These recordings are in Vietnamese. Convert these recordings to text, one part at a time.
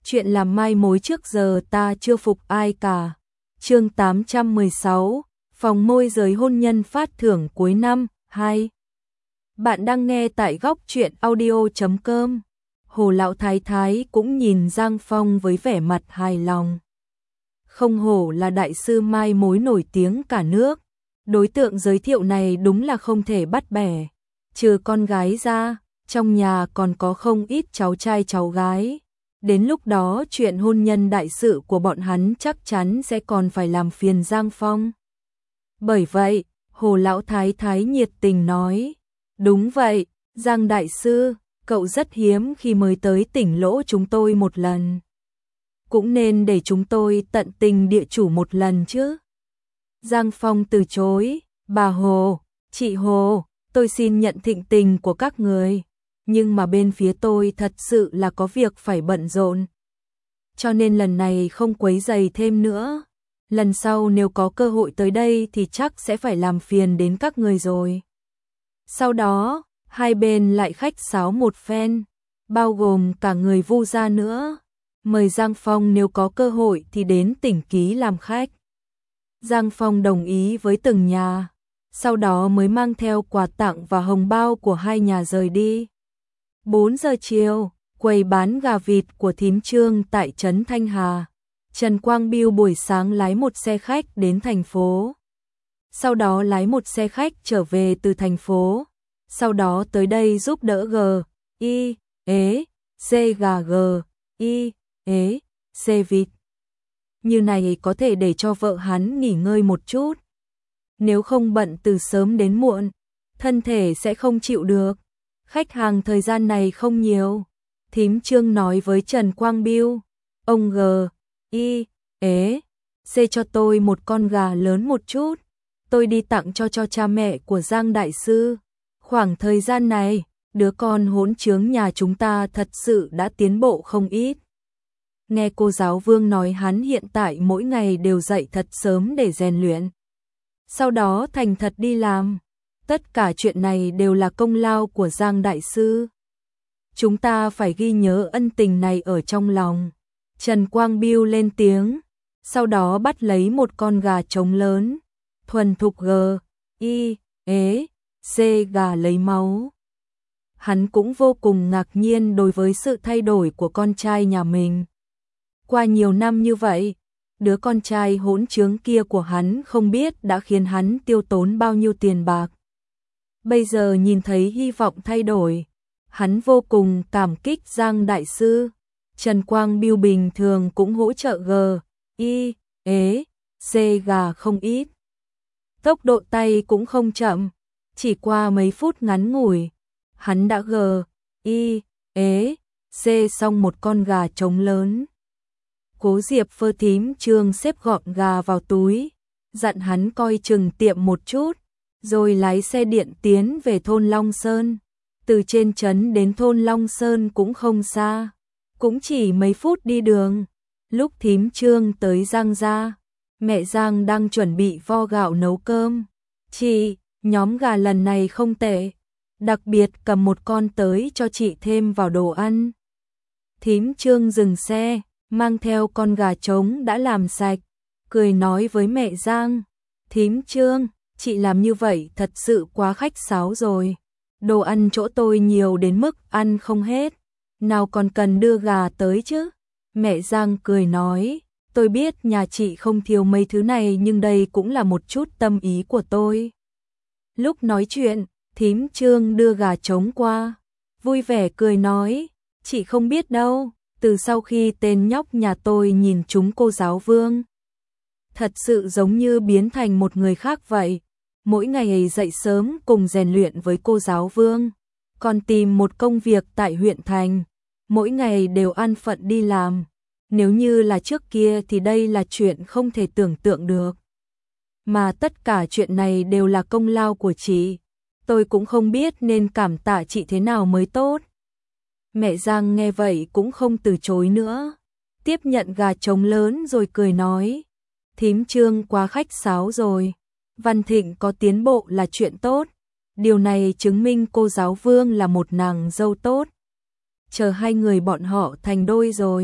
chuyện làm mai mối trước giờ ta chưa phục ai cả. Chương 816, phòng môi giới hôn nhân phát thưởng cuối năm 2. Bạn đang nghe tại góc truyện audio.com. Hồ lão thái thái cũng nhìn Giang Phong với vẻ mặt hài lòng. Không hổ là đại sư mai mối nổi tiếng cả nước. Đối tượng giới thiệu này đúng là không thể bắt bẻ. Trừ con gái ra, trong nhà còn có không ít cháu trai cháu gái. Đến lúc đó chuyện hôn nhân đại sự của bọn hắn chắc chắn sẽ còn phải làm phiền Giang Phong. Bởi vậy, Hồ lão thái thái nhiệt tình nói, đúng vậy, Giang đại sư, cậu rất hiếm khi mới tới tỉnh Lỗ chúng tôi một lần. Cũng nên để chúng tôi tận tình địa chủ một lần chứ. Giang Phong từ chối, bà Hồ, chị Hồ, tôi xin nhận thịnh tình của các người. Nhưng mà bên phía tôi thật sự là có việc phải bận rộn. Cho nên lần này không quấy rầy thêm nữa. Lần sau nếu có cơ hội tới đây thì chắc sẽ phải làm phiền đến các người rồi. Sau đó, hai bên lại khách sáo một phen, bao gồm cả người Vu gia nữa. Mời Giang Phong nếu có cơ hội thì đến tỉnh Ký làm khách. Giang Phong đồng ý với từng nhà, sau đó mới mang theo quà tặng và hồng bao của hai nhà rời đi. 4 giờ chiều, quầy bán gà vịt của thím Trương tại trấn Thanh Hà. Trần Quang Biêu buổi sáng lái một xe khách đến thành phố. Sau đó lái một xe khách trở về từ thành phố. Sau đó tới đây giúp đỡ C vịt. Như này có thể để cho vợ hắn nghỉ ngơi một chút. Nếu không bận từ sớm đến muộn, thân thể sẽ không chịu được. Khách hàng thời gian này không nhiều. Thím Trương nói với Trần Quang Biêu, ông cho tôi một con gà lớn một chút. Tôi đi tặng cho cha mẹ của Giang đại sư. Khoảng thời gian này, đứa con hỗn trướng nhà chúng ta thật sự đã tiến bộ không ít. Nghe cô giáo Vương nói hắn hiện tại mỗi ngày đều dậy thật sớm để rèn luyện. Sau đó thành thật đi làm. Tất cả chuyện này đều là công lao của Giang đại sư. Chúng ta phải ghi nhớ ân tình này ở trong lòng. Trần Quang Biêu lên tiếng, sau đó bắt lấy một con gà trống lớn, thuần thục gà lấy máu. Hắn cũng vô cùng ngạc nhiên đối với sự thay đổi của con trai nhà mình. Qua nhiều năm như vậy, đứa con trai hỗn trướng kia của hắn không biết đã khiến hắn tiêu tốn bao nhiêu tiền bạc. Bây giờ nhìn thấy hy vọng thay đổi, hắn vô cùng cảm kích Giang đại sư. Trần Quang Biêu bình thường cũng hỗ trợ gà không ít. Tốc độ tay cũng không chậm, chỉ qua mấy phút ngắn ngủi, hắn đã xong một con gà trống lớn. Cố Diệp Phơ thím Trương xếp gọn gà vào túi, dặn hắn coi chừng tiệm một chút, rồi lái xe điện tiến về thôn Long Sơn. Từ trên trấn đến thôn Long Sơn cũng không xa, cũng chỉ mấy phút đi đường. Lúc thím Trương tới Giang gia, mẹ Giang đang chuẩn bị vo gạo nấu cơm. Chị, nhóm gà lần này không tệ, đặc biệt cầm một con tới cho chị thêm vào đồ ăn. Thím Trương dừng xe, mang theo con gà trống đã làm sạch, cười nói với mẹ Giang, thím Trương, chị làm như vậy thật sự quá khách sáo rồi. Đồ ăn chỗ tôi nhiều đến mức ăn không hết, nào còn cần đưa gà tới chứ. Mẹ Giang cười nói, tôi biết nhà chị không thiếu mấy thứ này nhưng đây cũng là một chút tâm ý của tôi. Lúc nói chuyện, thím Trương đưa gà trống qua, vui vẻ cười nói, chị không biết đâu, từ sau khi tên nhóc nhà tôi nhìn chúng cô giáo Vương, thật sự giống như biến thành một người khác vậy. Mỗi ngày dậy sớm cùng rèn luyện với cô giáo Vương, còn tìm một công việc tại huyện thành, mỗi ngày đều an phận đi làm. Nếu như là trước kia thì đây là chuyện không thể tưởng tượng được. Mà tất cả chuyện này đều là công lao của chị, tôi cũng không biết nên cảm tạ chị thế nào mới tốt. Mẹ Giang nghe vậy cũng không từ chối nữa, tiếp nhận gà trống lớn rồi cười nói, thím Trương quá khách sáo rồi. Văn Thịnh có tiến bộ là chuyện tốt, điều này chứng minh cô giáo Vương là một nàng dâu tốt. Chờ hai người bọn họ thành đôi rồi,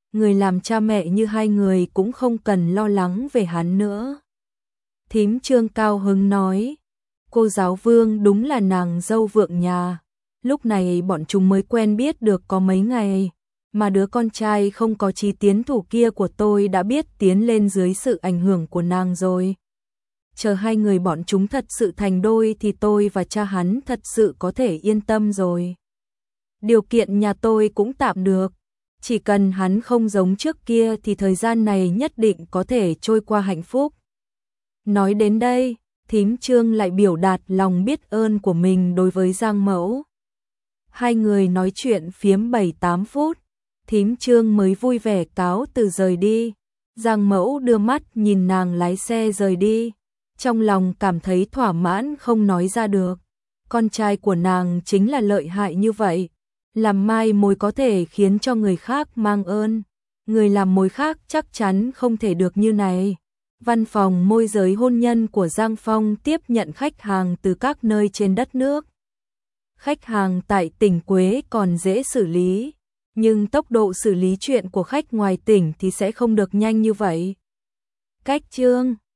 người làm cha mẹ như hai người cũng không cần lo lắng về hắn nữa. Thím Trương cao hứng nói, cô giáo Vương đúng là nàng dâu vượng nhà. Lúc này bọn chúng mới quen biết được có mấy ngày, mà đứa con trai không có chí tiến thủ kia của tôi đã biết tiến lên dưới sự ảnh hưởng của nàng rồi. Chờ hai người bọn chúng thật sự thành đôi thì tôi và cha hắn thật sự có thể yên tâm rồi. Điều kiện nhà tôi cũng tạm được, chỉ cần hắn không giống trước kia thì thời gian này nhất định có thể trôi qua hạnh phúc. Nói đến đây, thím Trương lại biểu đạt lòng biết ơn của mình đối với Giang Mẫu. Hai người nói chuyện phiếm 7-8 phút, thím Trương mới vui vẻ cáo từ rời đi. Giang Mẫu đưa mắt nhìn nàng lái xe rời đi, trong lòng cảm thấy thỏa mãn không nói ra được. Con trai của nàng chính là lợi hại như vậy, làm mai mối có thể khiến cho người khác mang ơn. Người làm mối khác chắc chắn không thể được như này. Văn phòng môi giới hôn nhân của Giang Phong tiếp nhận khách hàng từ các nơi trên đất nước. Khách hàng tại tỉnh Quế còn dễ xử lý, nhưng tốc độ xử lý chuyện của khách ngoài tỉnh thì sẽ không được nhanh như vậy. Cách chương